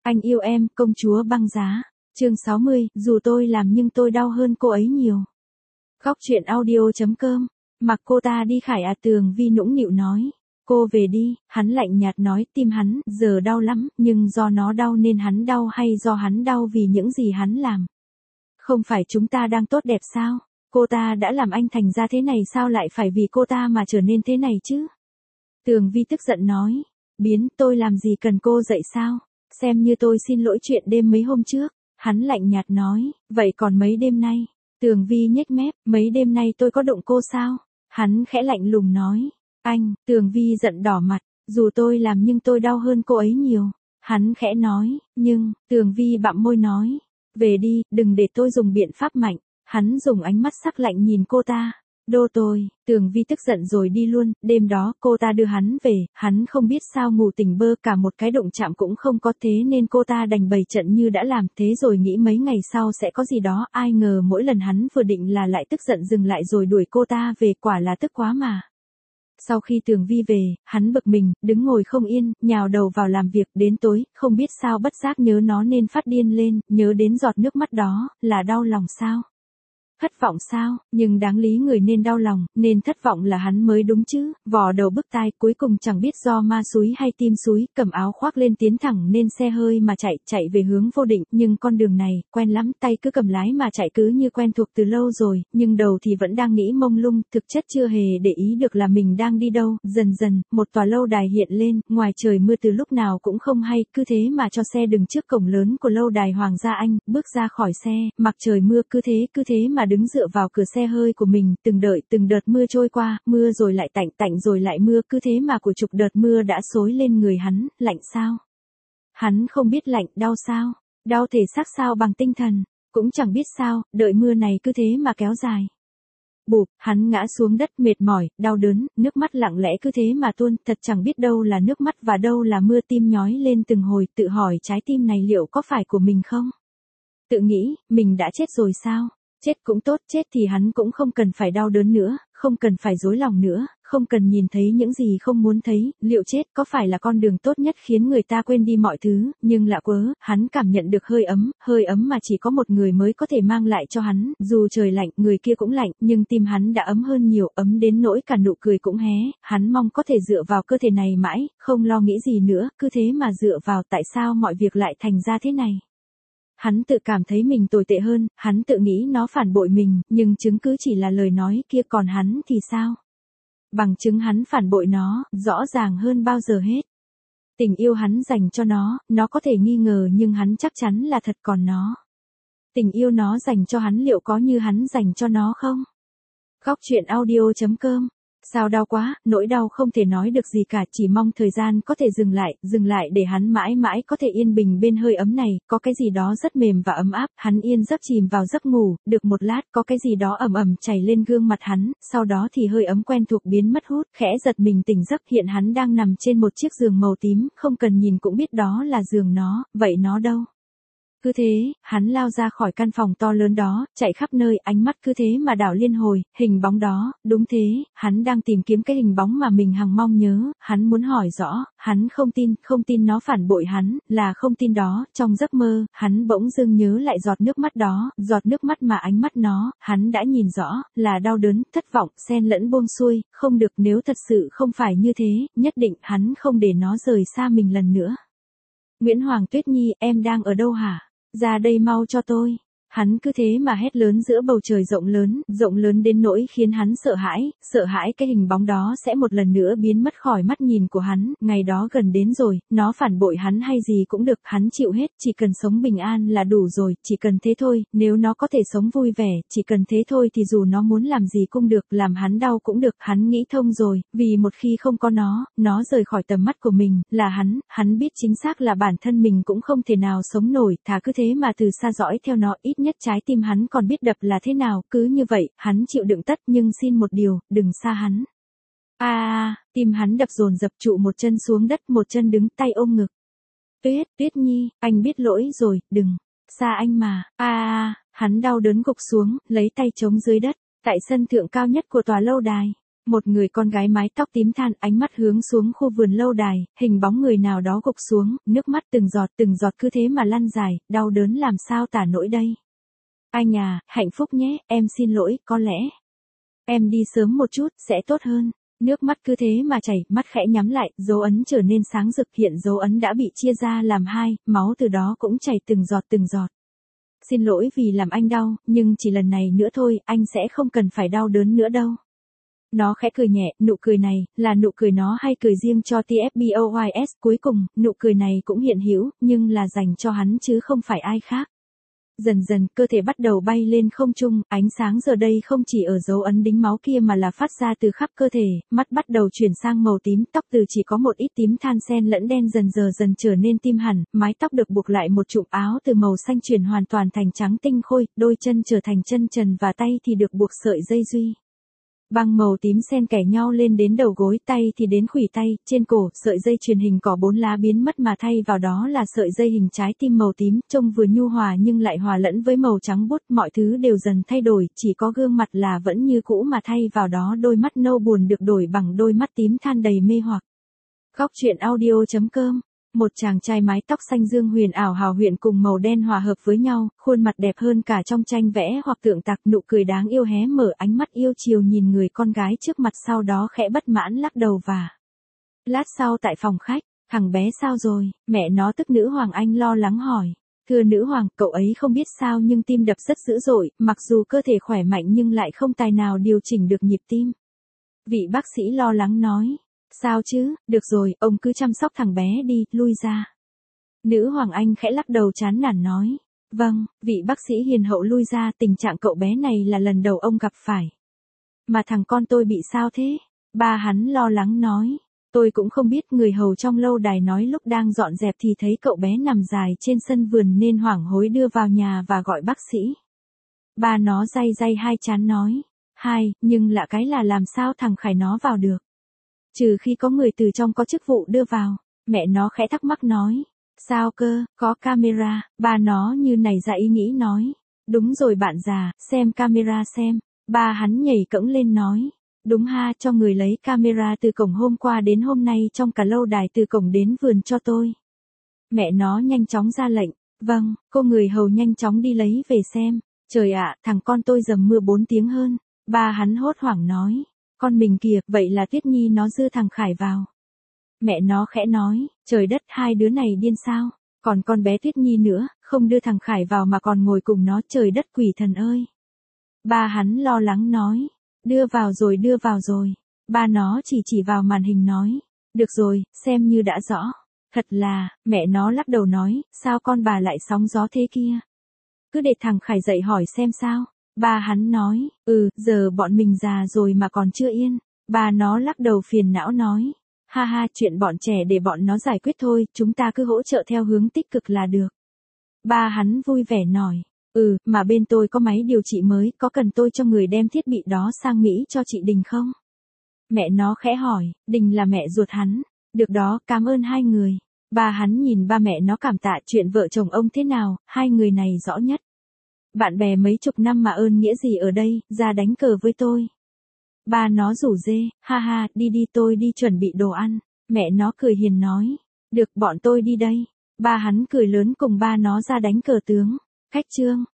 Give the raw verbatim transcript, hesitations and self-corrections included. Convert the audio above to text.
Anh yêu em, công chúa băng giá. Chương sáu mươi, dù tôi làm nhưng tôi đau hơn cô ấy nhiều. Góc truyện audio.com. Mặc cô ta đi Khải à, Tường Vi nũng nịu nói. Cô về đi, hắn lạnh nhạt nói, tim hắn giờ đau lắm, nhưng do nó đau nên hắn đau hay do hắn đau vì những gì hắn làm? Không phải chúng ta đang tốt đẹp sao? Cô ta đã làm anh thành ra thế này, sao lại phải vì cô ta mà trở nên thế này chứ? Tường Vi tức giận nói. Biến, tôi làm gì cần cô dạy sao? Xem như tôi xin lỗi chuyện đêm mấy hôm trước. Hắn lạnh nhạt nói, vậy còn mấy đêm nay? Tường Vi nhếch mép, mấy đêm nay tôi có đụng cô sao? Hắn khẽ lạnh lùng nói. Anh, Tường Vi giận đỏ mặt, dù tôi làm nhưng tôi đau hơn cô ấy nhiều. Hắn khẽ nói, nhưng, Tường Vi bặm môi nói. Về đi, đừng để tôi dùng biện pháp mạnh. Hắn dùng ánh mắt sắc lạnh nhìn cô ta. Đô tôi, Tường Vi tức giận rồi đi luôn. Đêm đó cô ta đưa hắn về, hắn không biết sao ngủ tỉnh bơ, cả một cái đụng chạm cũng không có, thế nên cô ta đành bày trận như đã làm, thế rồi nghĩ mấy ngày sau sẽ có gì đó. Ai ngờ mỗi lần hắn vừa định là lại tức giận dừng lại rồi đuổi cô ta về, quả là tức quá mà. Sau khi Tường Vi về, hắn bực mình, đứng ngồi không yên, nhào đầu vào làm việc. Đến tối, không biết sao bất giác nhớ nó nên phát điên lên, nhớ đến giọt nước mắt đó, là đau lòng sao? Thất vọng sao? Nhưng đáng lý người nên đau lòng, nên thất vọng là hắn mới đúng chứ. Vò đầu bứt tai, cuối cùng chẳng biết do ma xúi hay tim xúi, cầm áo khoác lên tiến thẳng nên xe hơi mà chạy, chạy về hướng vô định. Nhưng con đường này, quen lắm, tay cứ cầm lái mà chạy cứ như quen thuộc từ lâu rồi, nhưng đầu thì vẫn đang nghĩ mông lung, thực chất chưa hề để ý được là mình đang đi đâu. Dần dần, một tòa lâu đài hiện lên, ngoài trời mưa từ lúc nào cũng không hay, cứ thế mà cho xe dừng trước cổng lớn của lâu đài Hoàng gia Anh, bước ra khỏi xe, mặc trời mưa, cứ thế, cứ thế mà đứng dựa vào cửa xe hơi của mình, từng đợi từng đợt mưa trôi qua, mưa rồi lại tạnh, tạnh rồi lại mưa, cứ thế mà của chục đợt mưa đã xối lên người hắn. Lạnh sao? Hắn không biết lạnh, đau sao? Đau thể xác sao bằng tinh thần? Cũng chẳng biết sao, đợi mưa này cứ thế mà kéo dài. Bụp, hắn ngã xuống đất mệt mỏi, đau đớn, nước mắt lặng lẽ cứ thế mà tuôn, thật chẳng biết đâu là nước mắt và đâu là mưa. Tim nhói lên từng hồi, tự hỏi trái tim này liệu có phải của mình không? Tự nghĩ, mình đã chết rồi sao? Chết cũng tốt, chết thì hắn cũng không cần phải đau đớn nữa, không cần phải dối lòng nữa, không cần nhìn thấy những gì không muốn thấy. Liệu chết có phải là con đường tốt nhất khiến người ta quên đi mọi thứ? Nhưng lạ quá, hắn cảm nhận được hơi ấm, hơi ấm mà chỉ có một người mới có thể mang lại cho hắn. Dù trời lạnh, người kia cũng lạnh, nhưng tim hắn đã ấm hơn nhiều, ấm đến nỗi cả nụ cười cũng hé. Hắn mong có thể dựa vào cơ thể này mãi, không lo nghĩ gì nữa, cứ thế mà dựa vào. Tại sao mọi việc lại thành ra thế này? Hắn tự cảm thấy mình tồi tệ hơn, hắn tự nghĩ nó phản bội mình, nhưng chứng cứ chỉ là lời nói kia, còn hắn thì sao? Bằng chứng hắn phản bội nó, rõ ràng hơn bao giờ hết. Tình yêu hắn dành cho nó, nó có thể nghi ngờ nhưng hắn chắc chắn là thật, còn nó. Tình yêu nó dành cho hắn liệu có như hắn dành cho nó không? Góc truyện audio.com. Sao đau quá, nỗi đau không thể nói được gì cả, chỉ mong thời gian có thể dừng lại, dừng lại để hắn mãi mãi có thể yên bình bên hơi ấm này. Có cái gì đó rất mềm và ấm áp, hắn yên giấc chìm vào giấc ngủ. Được một lát, có cái gì đó ẩm ẩm chảy lên gương mặt hắn, sau đó thì hơi ấm quen thuộc biến mất hút. Khẽ giật mình tỉnh giấc, hiện hắn đang nằm trên một chiếc giường màu tím, không cần nhìn cũng biết đó là giường nó. Vậy nó đâu? Cứ thế, hắn lao ra khỏi căn phòng to lớn đó, chạy khắp nơi, ánh mắt cứ thế mà đảo liên hồi. Hình bóng đó, đúng thế, hắn đang tìm kiếm cái hình bóng mà mình hằng mong nhớ. Hắn muốn hỏi rõ, hắn không tin, không tin nó phản bội hắn, là không tin đó. Trong giấc mơ, hắn bỗng dưng nhớ lại giọt nước mắt đó, giọt nước mắt mà ánh mắt nó, hắn đã nhìn rõ, là đau đớn, thất vọng, xen lẫn buông xuôi. Không được, nếu thật sự không phải như thế, nhất định hắn không để nó rời xa mình lần nữa. Nguyễn Hoàng Tuyết Nhi, em đang ở đâu hả? Ra đây mau cho tôi. Hắn cứ thế mà hét lớn giữa bầu trời rộng lớn, rộng lớn đến nỗi khiến hắn sợ hãi, sợ hãi cái hình bóng đó sẽ một lần nữa biến mất khỏi mắt nhìn của hắn. Ngày đó gần đến rồi, nó phản bội hắn hay gì cũng được, hắn chịu hết, chỉ cần sống bình an là đủ rồi, chỉ cần thế thôi. Nếu nó có thể sống vui vẻ, chỉ cần thế thôi thì dù nó muốn làm gì cũng được, làm hắn đau cũng được. Hắn nghĩ thông rồi, vì một khi không có nó, nó rời khỏi tầm mắt của mình, là hắn, hắn biết chính xác là bản thân mình cũng không thể nào sống nổi, thà cứ thế mà từ xa dõi theo nó, ít nhất trái tim hắn còn biết đập là thế nào. Cứ như vậy, hắn chịu đựng tất, nhưng xin một điều, đừng xa hắn. A à, tim hắn đập dồn dập, trụ một chân xuống đất, một chân đứng, tay ôm ngực. Tuyết, Tuyết Nhi, anh biết lỗi rồi, đừng xa anh mà. A à, hắn đau đớn gục xuống, lấy tay chống dưới đất, tại sân thượng cao nhất của tòa lâu đài. Một người con gái mái tóc tím than, ánh mắt hướng xuống khu vườn lâu đài, hình bóng người nào đó gục xuống, nước mắt từng giọt từng giọt cứ thế mà lăn dài, đau đớn làm sao tả nổi đây. Anh à, hạnh phúc nhé, em xin lỗi, có lẽ em đi sớm một chút, sẽ tốt hơn. Nước mắt cứ thế mà chảy, mắt khẽ nhắm lại, dấu ấn trở nên sáng rực, hiện dấu ấn đã bị chia ra làm hai, máu từ đó cũng chảy từng giọt từng giọt. Xin lỗi vì làm anh đau, nhưng chỉ lần này nữa thôi, anh sẽ không cần phải đau đớn nữa đâu. Nó khẽ cười nhẹ, nụ cười này, là nụ cười nó hay cười riêng cho tê ép boys, cuối cùng, nụ cười này cũng hiện hữu, nhưng là dành cho hắn chứ không phải ai khác. Dần dần, cơ thể bắt đầu bay lên không trung, ánh sáng giờ đây không chỉ ở dấu ấn đính máu kia mà là phát ra từ khắp cơ thể, mắt bắt đầu chuyển sang màu tím, tóc từ chỉ có một ít tím than xen lẫn đen dần giờ dần trở nên tim hẳn, mái tóc được buộc lại một chụm áo từ màu xanh chuyển hoàn toàn thành trắng tinh khôi, đôi chân trở thành chân trần và tay thì được buộc sợi dây duy. Băng màu tím xen kẽ nhau lên đến đầu gối, tay thì đến khuỷu tay, trên cổ, sợi dây chuyền hình cỏ bốn lá biến mất mà thay vào đó là sợi dây hình trái tim màu tím, trông vừa nhu hòa nhưng lại hòa lẫn với màu trắng bút, mọi thứ đều dần thay đổi, chỉ có gương mặt là vẫn như cũ mà thay vào đó đôi mắt nâu buồn được đổi bằng đôi mắt tím than đầy mê hoặc. Góc truyện audio chấm com. Một chàng trai mái tóc xanh dương huyền ảo hào huyền cùng màu đen hòa hợp với nhau, khuôn mặt đẹp hơn cả trong tranh vẽ hoặc tượng tạc, nụ cười đáng yêu hé mở, ánh mắt yêu chiều nhìn người con gái trước mặt, sau đó khẽ bất mãn lắc đầu và lát sau tại phòng khách, thằng bé sao rồi, mẹ nó tức nữ hoàng anh lo lắng hỏi. Thưa nữ hoàng, cậu ấy không biết sao nhưng tim đập rất dữ dội, mặc dù cơ thể khỏe mạnh nhưng lại không tài nào điều chỉnh được nhịp tim. Vị bác sĩ lo lắng nói. Sao chứ, được rồi, ông cứ chăm sóc thằng bé đi, lui ra. Nữ hoàng anh khẽ lắc đầu chán nản nói. Vâng, vị bác sĩ hiền hậu lui ra, tình trạng cậu bé này là lần đầu ông gặp phải. Mà thằng con tôi bị sao thế? Ba hắn lo lắng nói. Tôi cũng không biết, người hầu trong lâu đài nói lúc đang dọn dẹp thì thấy cậu bé nằm dài trên sân vườn nên hoảng hối đưa vào nhà và gọi bác sĩ. Ba nó day day hai chán nói. Hai, nhưng lạ cái là làm sao thằng Khải nó vào được. Trừ khi có người từ trong có chức vụ đưa vào, mẹ nó khẽ thắc mắc nói. Sao cơ, có camera, ba nó như nảy ra ý nghĩ nói. Đúng rồi bạn già, xem camera xem. Ba hắn nhảy cẫng lên nói. Đúng ha, cho người lấy camera từ cổng hôm qua đến hôm nay trong cả lâu đài từ cổng đến vườn cho tôi. Mẹ nó nhanh chóng ra lệnh. Vâng, cô người hầu nhanh chóng đi lấy về xem. Trời ạ, thằng con tôi dầm mưa bốn tiếng hơn. Ba hắn hốt hoảng nói. Con mình kìa, vậy là Tuyết Nhi nó dưa thằng Khải vào. Mẹ nó khẽ nói, trời đất, hai đứa này điên sao, còn con bé Tuyết Nhi nữa, không đưa thằng Khải vào mà còn ngồi cùng nó, trời đất quỷ thần ơi. Ba hắn lo lắng nói, đưa vào rồi đưa vào rồi. Ba nó chỉ chỉ vào màn hình nói, được rồi, xem như đã rõ. Thật là, mẹ nó lắc đầu nói, sao con bà lại sóng gió thế kia. Cứ để thằng Khải dậy hỏi xem sao. Ba hắn nói, ừ, giờ bọn mình già rồi mà còn chưa yên. Ba nó lắc đầu phiền não nói, ha ha, chuyện bọn trẻ để bọn nó giải quyết thôi, chúng ta cứ hỗ trợ theo hướng tích cực là được. Ba hắn vui vẻ nói, ừ, mà bên tôi có máy điều trị mới, có cần tôi cho người đem thiết bị đó sang Mỹ cho chị Đình không? Mẹ nó khẽ hỏi, Đình là mẹ ruột hắn. Được đó, cảm ơn hai người. Ba hắn nhìn ba mẹ nó cảm tạ, chuyện vợ chồng ông thế nào, hai người này rõ nhất. Bạn bè mấy chục năm mà ơn nghĩa gì ở đây, ra đánh cờ với tôi. Ba nó rủ dê, ha ha, đi đi tôi đi chuẩn bị đồ ăn. Mẹ nó cười hiền nói, được bọn tôi đi đây. Ba hắn cười lớn cùng ba nó ra đánh cờ tướng. Khách trương.